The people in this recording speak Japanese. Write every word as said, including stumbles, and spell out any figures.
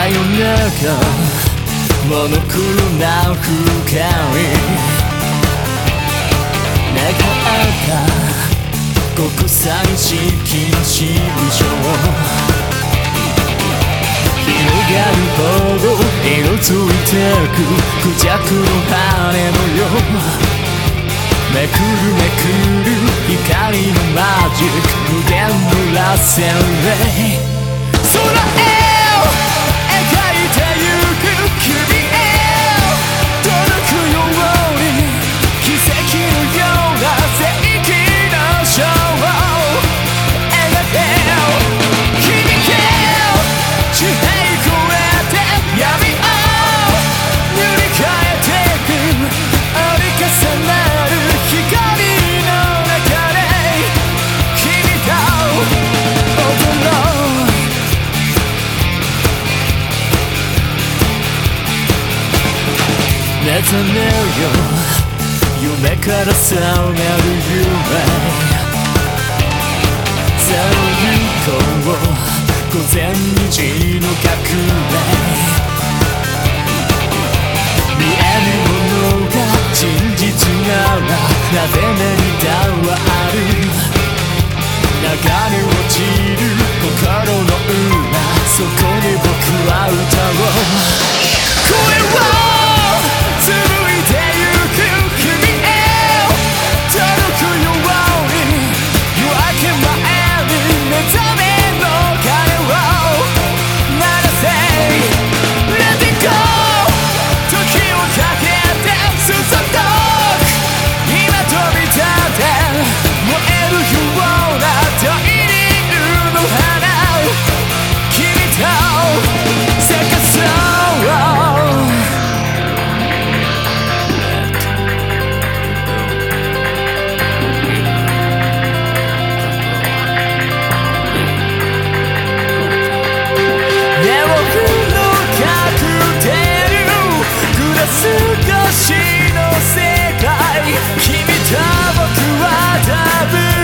夜中モノクロな風景願った国際式の式場広がるほど色づいてくクジャクの羽のよめくるめくる光のマジック無限の螺旋で空へ描いてゆく君へ届くように奇跡のような世紀のショーを描け響け地平越えて闇を塗り替えてく折り重なる光の中で君と踊ろう目覚めよ夢から覚める夢さあ行こう午前二時の革命見えるものが真実ならなぜ涙はある流れ落ちる心の裏そこに僕は歌おう声を紡いでゆく君へ届くように夜明け前に目覚めの鐘を鳴らせ Let it go 時をかけて進んだ今飛び立って燃えるような大輪の花君と咲かそう少しの世界君と僕は多分